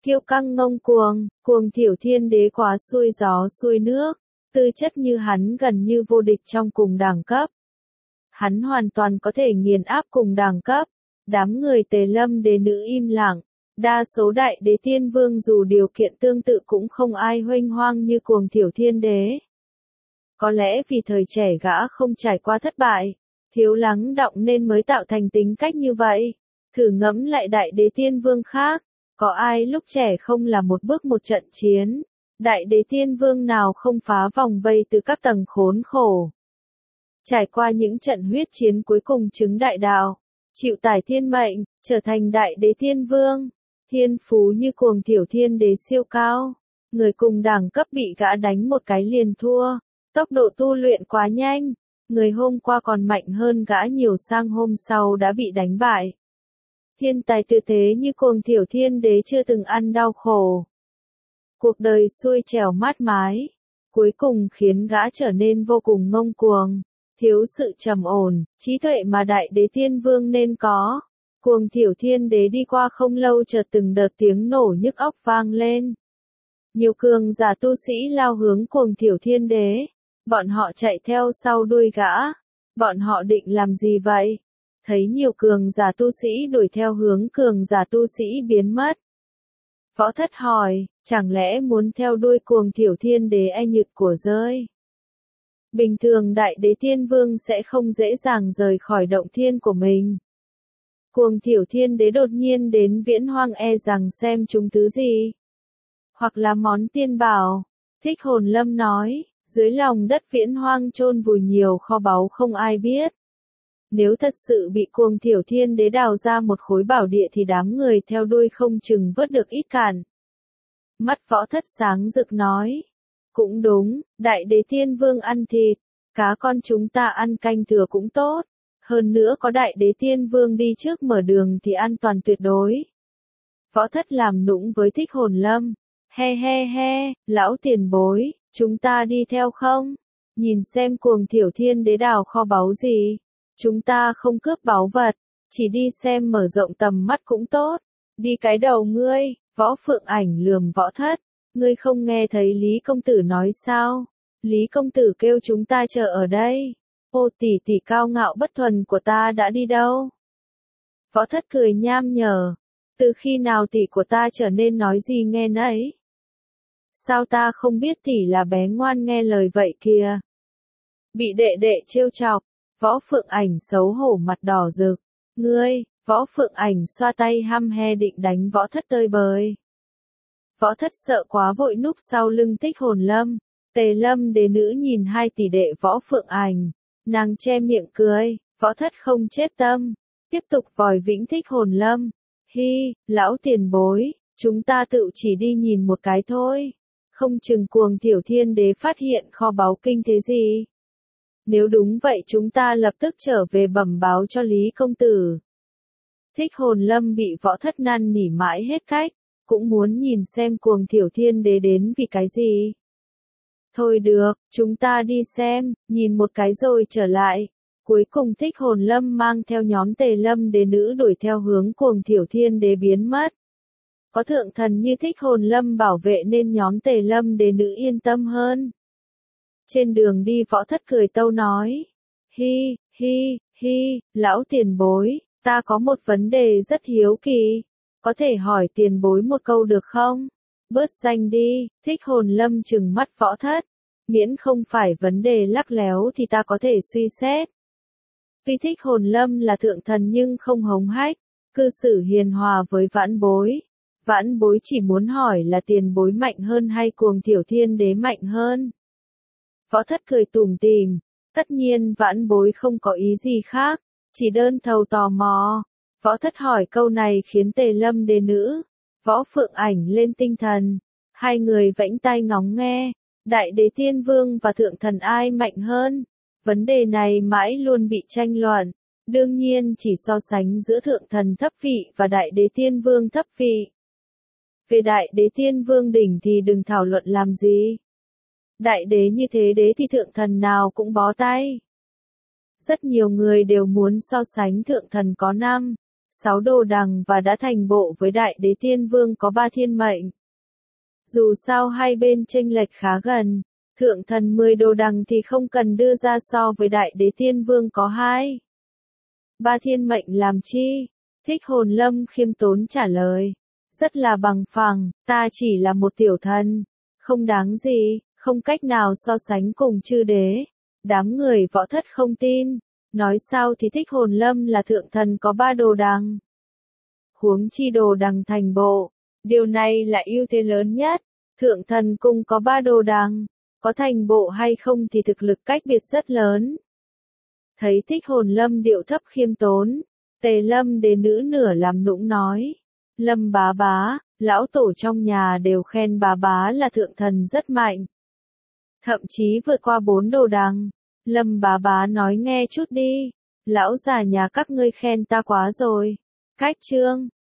kiêu căng ngông cuồng, cuồng thiểu thiên đế quá xuôi gió xuôi nước, tư chất như hắn gần như vô địch trong cùng đẳng cấp. Hắn hoàn toàn có thể nghiền áp cùng đẳng cấp. Đám người Tề Lâm đế nữ im lặng, đa số đại đế tiên vương dù điều kiện tương tự cũng không ai huênh hoang như cuồng thiểu thiên đế. Có lẽ vì thời trẻ gã không trải qua thất bại, thiếu lắng đọng nên mới tạo thành tính cách như vậy. Thử ngẫm lại đại đế tiên vương khác, có ai lúc trẻ không là một bước một trận chiến, đại đế tiên vương nào không phá vòng vây từ các tầng khốn khổ. Trải qua những trận huyết chiến cuối cùng chứng đại đạo, chịu tải thiên mệnh, trở thành đại đế tiên vương, thiên phú như cuồng thiểu thiên đế siêu cao, người cùng đẳng cấp bị gã đánh một cái liền thua, tốc độ tu luyện quá nhanh, người hôm qua còn mạnh hơn gã nhiều sang hôm sau đã bị đánh bại. Thiên tài tuyệt thế như cuồng thiểu thiên đế chưa từng ăn đau khổ. Cuộc đời xuôi trèo mát mái, cuối cùng khiến gã trở nên vô cùng ngông cuồng, thiếu sự trầm ổn, trí tuệ mà đại đế tiên vương nên có. Cuồng thiểu thiên đế đi qua không lâu chợt từng đợt tiếng nổ nhức óc vang lên. Nhiều cường giả tu sĩ lao hướng cuồng thiểu thiên đế, bọn họ chạy theo sau đuôi gã. Bọn họ định làm gì vậy? Thấy nhiều cường giả tu sĩ đuổi theo hướng cường giả tu sĩ biến mất. Võ Thất hỏi, chẳng lẽ muốn theo đuôi cuồng thiểu thiên đế e nhụt của rơi? Bình thường đại đế tiên vương sẽ không dễ dàng rời khỏi động thiên của mình. Cuồng thiểu thiên đế đột nhiên đến viễn hoang e rằng xem chúng thứ gì. Hoặc là món tiên bảo. Thích Hồn Lâm nói, dưới lòng đất viễn hoang chôn vùi nhiều kho báu không ai biết. Nếu thật sự bị cuồng thiểu thiên đế đào ra một khối bảo địa thì đám người theo đuôi không chừng vớt được ít cạn. Mắt Võ Thất sáng rực nói. Cũng đúng, đại đế tiên vương ăn thịt, cá con chúng ta ăn canh thừa cũng tốt. Hơn nữa có đại đế tiên vương đi trước mở đường thì an toàn tuyệt đối. Võ Thất làm nũng với Thích Hồn Lâm. He he he, lão tiền bối, chúng ta đi theo không? Nhìn xem cuồng thiểu thiên đế đào kho báu gì. Chúng ta không cướp báu vật, chỉ đi xem mở rộng tầm mắt cũng tốt. Đi cái đầu ngươi, Võ Phượng Ảnh lườm Võ Thất. Ngươi không nghe thấy Lý công tử nói sao? Lý công tử kêu chúng ta chờ ở đây. Ô tỷ tỷ cao ngạo bất thuần của ta đã đi đâu? Võ Thất cười nham nhở. Từ khi nào tỷ của ta trở nên nói gì nghe nấy? Sao ta không biết tỷ là bé ngoan nghe lời vậy kìa? Bị đệ đệ trêu chọc, Võ Phượng Ảnh xấu hổ mặt đỏ rực. Ngươi, Võ Phượng Ảnh xoa tay hăm he định đánh Võ Thất tơi bời. Võ Thất sợ quá vội núp sau lưng Thích Hồn Lâm. Tề Lâm đế nữ nhìn hai tỷ đệ Võ Phượng Ảnh, nàng che miệng cười. Võ Thất không chết tâm, tiếp tục vòi vĩnh Thích Hồn Lâm. Hi, lão tiền bối, chúng ta tự chỉ đi nhìn một cái thôi. Không chừng cuồng thiểu thiên đế phát hiện kho báu kinh thế gì. Nếu đúng vậy chúng ta lập tức trở về bẩm báo cho Lý công tử. Thích Hồn Lâm bị Võ Thất năn nỉ mãi hết cách, cũng muốn nhìn xem cuồng thiểu thiên đế đến vì cái gì. Thôi được, chúng ta đi xem, nhìn một cái rồi trở lại. Cuối cùng Thích Hồn Lâm mang theo nhóm Tề Lâm đế nữ đuổi theo hướng cuồng thiểu thiên đế biến mất. Có thượng thần như Thích Hồn Lâm bảo vệ nên nhóm Tề Lâm đế nữ yên tâm hơn. Trên đường đi Võ Thất cười tâu nói. Hi, hi, hi, lão tiền bối, ta có một vấn đề rất hiếu kỳ. Có thể hỏi tiền bối một câu được không? Bớt danh đi, Thích Hồn Lâm trừng mắt Võ Thất. Miễn không phải vấn đề lắc léo thì ta có thể suy xét. Vì Thích Hồn Lâm là thượng thần nhưng không hống hách, cư xử hiền hòa với vãn bối. Vãn bối chỉ muốn hỏi là tiền bối mạnh hơn hay cuồng thiểu thiên đế mạnh hơn. Võ Thất cười tủm tỉm, tất nhiên vãn bối không có ý gì khác, chỉ đơn thầu tò mò. Võ Thất hỏi câu này khiến Tề Lâm đế nữ, Võ Phượng Ảnh lên tinh thần. Hai người vẫy tai ngóng nghe, đại đế tiên vương và thượng thần ai mạnh hơn? Vấn đề này mãi luôn bị tranh luận. Đương nhiên chỉ so sánh giữa thượng thần thấp vị và đại đế tiên vương thấp vị. Về đại đế tiên vương đỉnh thì đừng thảo luận làm gì. Đại đế như thế đế thì thượng thần nào cũng bó tay. Rất nhiều người đều muốn so sánh thượng thần có 5, 6 đồ đằng và đã thành bộ với Đại Đế Tiên Vương có 3 thiên mệnh. Dù sao hai bên chênh lệch khá gần, thượng thần 10 đồ đằng thì không cần đưa ra so với Đại Đế Tiên Vương có 3 thiên mệnh làm chi? Thích Hồn Lâm khiêm tốn trả lời. Rất là bằng phẳng, ta chỉ là một tiểu thần, không đáng gì, không cách nào so sánh cùng chư đế. Đám người võ thất không tin, nói sao thì Thích Hồn Lâm là thượng thần có 3 đồ đằng. Huống chi đồ đằng thành bộ, điều này là ưu thế lớn nhất, thượng thần cung có 3 đồ đằng, có thành bộ hay không thì thực lực cách biệt rất lớn. Thấy Thích Hồn Lâm điệu thấp khiêm tốn, Tề Lâm Đế nữ nửa làm nũng nói. Lâm bá bá, lão tổ trong nhà đều khen bá bá là thượng thần rất mạnh. Thậm chí vượt qua 4 đồ đằng. Lâm bá bá nói nghe chút đi. Lão già nhà các ngươi khen ta quá rồi. Cách chương.